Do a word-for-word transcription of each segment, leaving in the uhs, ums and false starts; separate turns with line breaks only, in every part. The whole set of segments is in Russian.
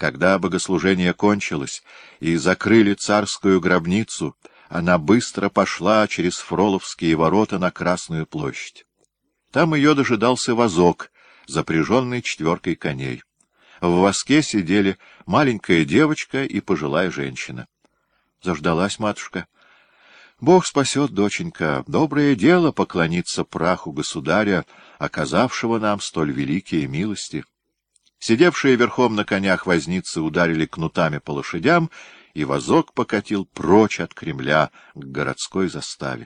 Когда богослужение кончилось и закрыли царскую гробницу, она быстро пошла через Фроловские ворота на Красную площадь. Там ее дожидался вазок, запряженный четверкой коней. В воске сидели маленькая девочка и пожилая женщина. Заждалась матушка. Бог спасет, доченька, доброе дело поклониться праху государя, оказавшего нам столь великие милости. Сидевшие верхом на конях возницы ударили кнутами по лошадям, и вазок покатил прочь от Кремля к городской заставе.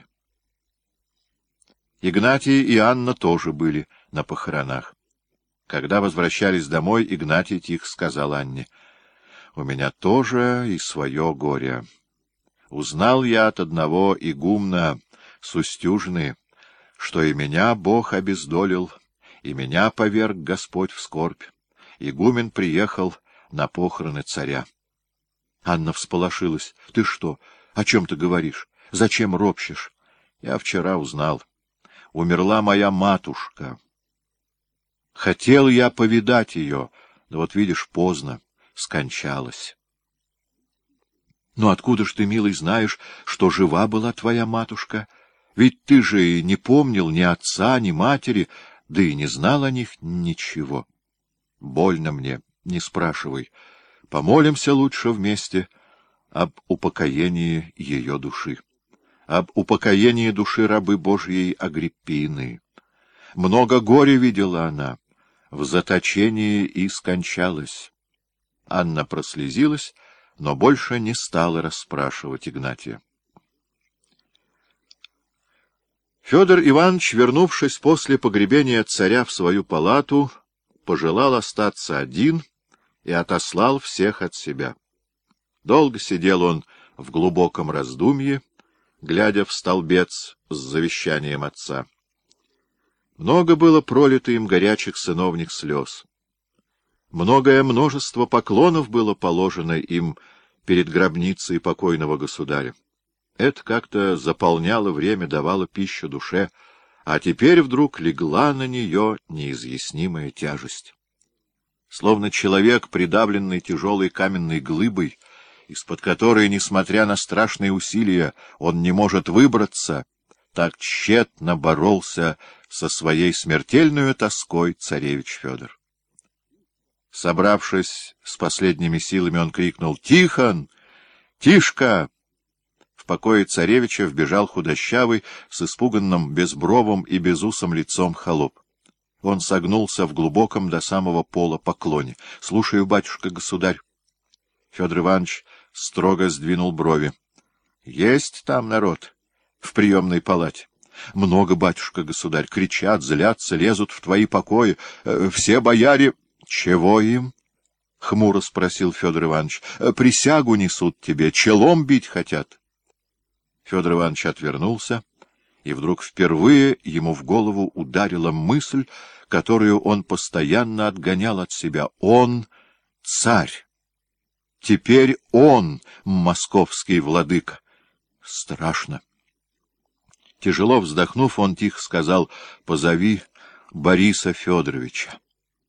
Игнатий и Анна тоже были на похоронах. Когда возвращались домой, Игнатий тихо сказал Анне: — У меня тоже и свое горе. Узнал я от одного игумна с Устюжны, что и меня Бог обездолил, и меня поверг Господь в скорбь. Игумен приехал на похороны царя. Анна всполошилась. — Ты что? О чем ты говоришь? Зачем ропщешь? Я вчера узнал. Умерла моя матушка. Хотел я повидать ее, да вот, видишь, поздно, скончалась. — Ну откуда ж ты, милый, знаешь, что жива была твоя матушка? Ведь ты же и не помнил ни отца, ни матери, да и не знал о них ничего. Больно мне, не спрашивай. Помолимся лучше вместе об упокоении ее души, об упокоении души рабы Божьей Агриппины. Много горя видела она, в заточении и скончалась. Анна прослезилась, но больше не стала расспрашивать Игнатия. Федор Иванович, вернувшись после погребения царя в свою палату, пожелал остаться один и отослал всех от себя. Долго сидел он в глубоком раздумье, глядя в столбец с завещанием отца. Много было пролито им горячих сыновних слез. Многое множество поклонов было положено им перед гробницей покойного государя. Это как-то заполняло время, давало пищу душе, а теперь вдруг легла на нее неизъяснимая тяжесть. Словно человек, придавленный тяжелой каменной глыбой, из-под которой, несмотря на страшные усилия, он не может выбраться, так тщетно боролся со своей смертельной тоской царевич Федор. Собравшись с последними силами, он крикнул: «Тихон! Тишка!» В покое царевича вбежал худощавый, с испуганным безбровым и безусым лицом холоп. Он согнулся в глубоком до самого пола поклоне. — Слушаю, батюшка-государь. Федор Иванович строго сдвинул брови. — Есть там народ в приемной палате? — Много, батюшка-государь. Кричат, злятся, лезут в твои покои. Все бояре... — Чего им? — хмуро спросил Федор Иванович. — Присягу несут тебе, челом бить хотят. Федор Иванович отвернулся, и вдруг впервые ему в голову ударила мысль, которую он постоянно отгонял от себя. Он — царь. Теперь он — московский владыка. Страшно. Тяжело вздохнув, он тихо сказал: «Позови Бориса Федоровича».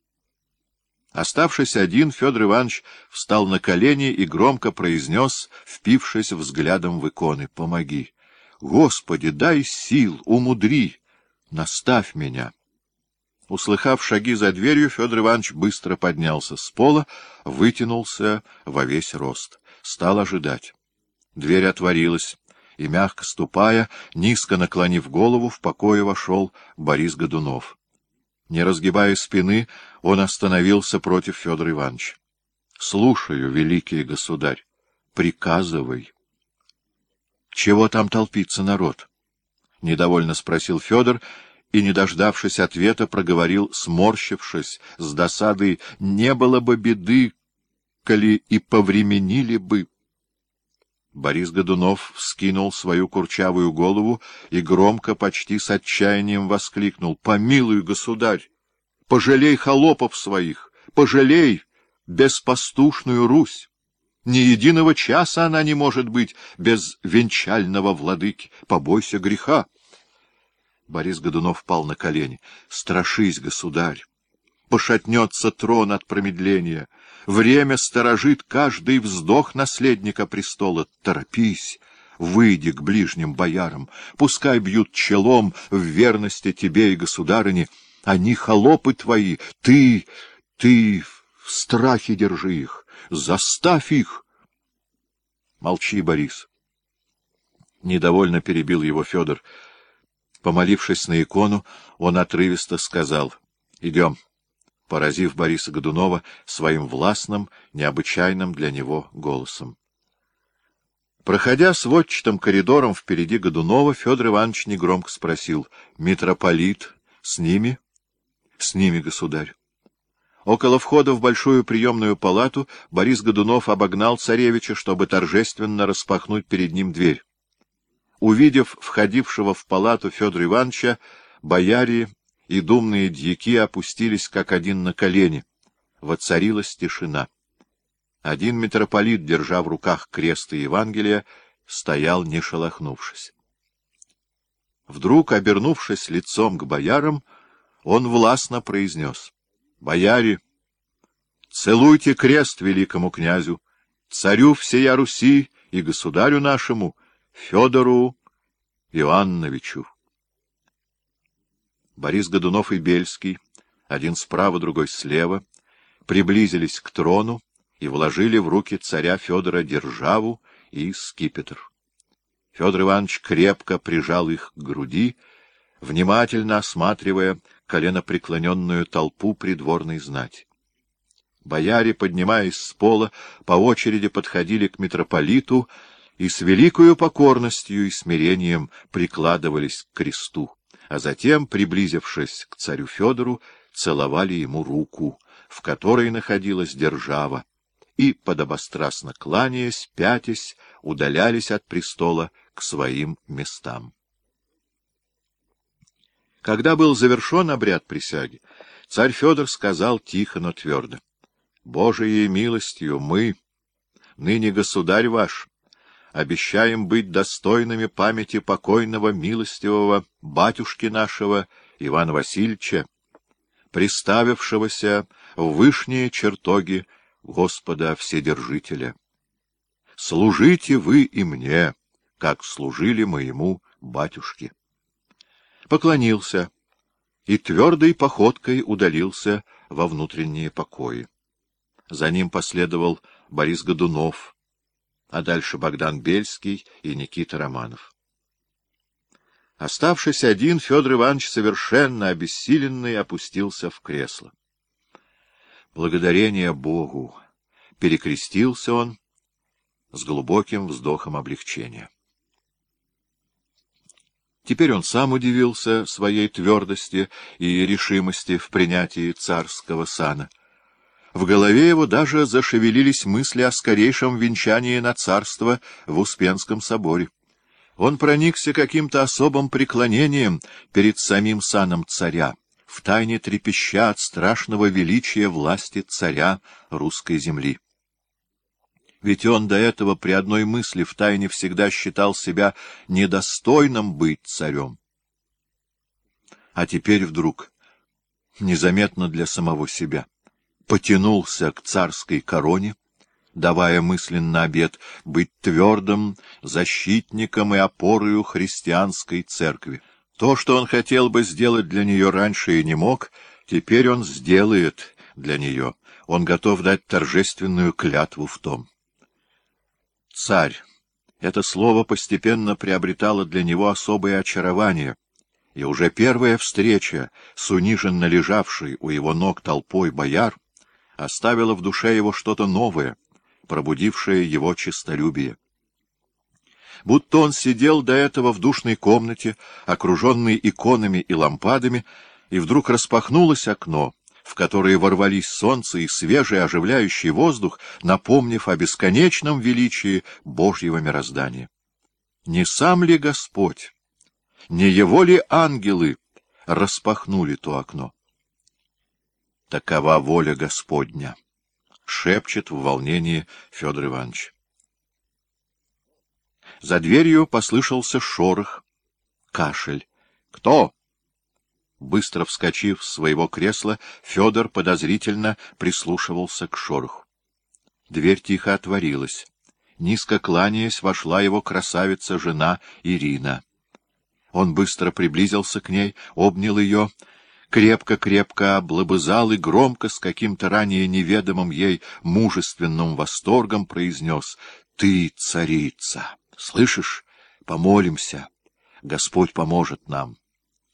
Оставшись один, Федор Иванович встал на колени и громко произнес, впившись взглядом в иконы: «Помоги! Господи, дай сил, умудри, наставь меня!» Услыхав шаги за дверью, Федор Иванович быстро поднялся с пола, вытянулся во весь рост. Стал ожидать. Дверь отворилась, и, мягко ступая, низко наклонив голову, в покое вошел Борис Годунов. Не разгибая спины, он остановился против Федора Ивановича. — Слушаю, великий государь, приказывай. — Чего там толпится народ? — недовольно спросил Федор, и, не дождавшись ответа, проговорил, сморщившись, с досадой: — Не было бы беды, коли и повременили бы. Борис Годунов вскинул свою курчавую голову и громко, почти с отчаянием воскликнул: — Помилуй, государь! Пожалей холопов своих! Пожалей беспастушную Русь! Ни единого часа она не может быть без венчального владыки. Побойся греха! Борис Годунов пал на колени. — Страшись, государь! пошатнется трон от промедления. Время сторожит каждый вздох наследника престола. Торопись, выйди к ближним боярам, пускай бьют челом в верности тебе и государыне. Они холопы твои, ты, ты в страхе держи их, заставь их. Молчи, Борис. Недовольно перебил его Федор. Помолившись на икону, он отрывисто сказал: «Идем», поразив Бориса Годунова своим властным, необычайным для него голосом. Проходя сводчатым коридором впереди Годунова, Федор Иванович негромко спросил: «Митрополит с ними?» «С ними, государь». Около входа в большую приемную палату Борис Годунов обогнал царевича, чтобы торжественно распахнуть перед ним дверь. Увидев входившего в палату Федора Ивановича, бояре и думные дьяки опустились как один на колени. Воцарилась тишина. Один митрополит, держа в руках крест и Евангелие, стоял, не шелохнувшись. Вдруг, обернувшись лицом к боярам, он властно произнес: «Бояре, целуйте крест великому князю, царю всея Руси и государю нашему, Федору Иоанновичу». Борис Годунов и Бельский, один справа, другой слева, приблизились к трону и вложили в руки царя Федора державу и скипетр. Федор Иванович крепко прижал их к груди, внимательно осматривая коленопреклоненную толпу придворной знати. Бояре, поднимаясь с пола, по очереди подходили к митрополиту и с великою покорностью и смирением прикладывались к кресту, а затем, приблизившись к царю Федору, целовали ему руку, в которой находилась держава, и, подобострастно кланяясь, пятясь, удалялись от престола к своим местам. Когда был завершен обряд присяги, царь Федор сказал тихо, но твердо: «Божией милостью мы, ныне государь ваш, обещаем быть достойными памяти покойного милостивого батюшки нашего Ивана Васильевича, приставившегося в вышние чертоги Господа Вседержителя. Служите вы и мне, как служили моему батюшке». Поклонился и твердой походкой удалился во внутренние покои. За ним последовал Борис Годунов, а дальше Богдан Бельский и Никита Романов. Оставшись один, Федор Иванович, совершенно обессиленный, опустился в кресло. Благодарение Богу! Перекрестился он с глубоким вздохом облегчения. Теперь он сам удивился своей твердости и решимости в принятии царского сана. В голове его даже зашевелились мысли о скорейшем венчании на царство в Успенском соборе. Он проникся каким-то особым преклонением перед самим саном царя, втайне трепеща от страшного величия власти царя русской земли. Ведь он до этого при одной мысли втайне всегда считал себя недостойным быть царем. А теперь вдруг, незаметно для самого себя, потянулся к царской короне, давая мысленно обет быть твердым защитником и опорою христианской церкви. То, что он хотел бы сделать для нее раньше и не мог, теперь он сделает для нее. Он готов дать торжественную клятву в том. «Царь» — это слово постепенно приобретало для него особое очарование, и уже первая встреча с униженно лежавшей у его ног толпой бояр оставила в душе его что-то новое, пробудившее его честолюбие. Будто он сидел до этого в душной комнате, окруженный иконами и лампадами, и вдруг распахнулось окно, в которые ворвались солнце и свежий оживляющий воздух, напомнив о бесконечном величии Божьего мироздания. Не сам ли Господь, не его ли ангелы распахнули то окно? «Такова воля Господня», — шепчет в волнении Федор Иванович. За дверью послышался шорох, кашель. «Кто?» Быстро вскочив с своего кресла, Федор подозрительно прислушивался к шороху. Дверь тихо отворилась. Низко кланяясь, вошла его красавица-жена Ирина. Он быстро приблизился к ней, обнял ее, крепко-крепко облобызал и громко, с каким-то ранее неведомым ей мужественным восторгом произнес: «Ты царица! Слышишь? Помолимся! Господь поможет нам!»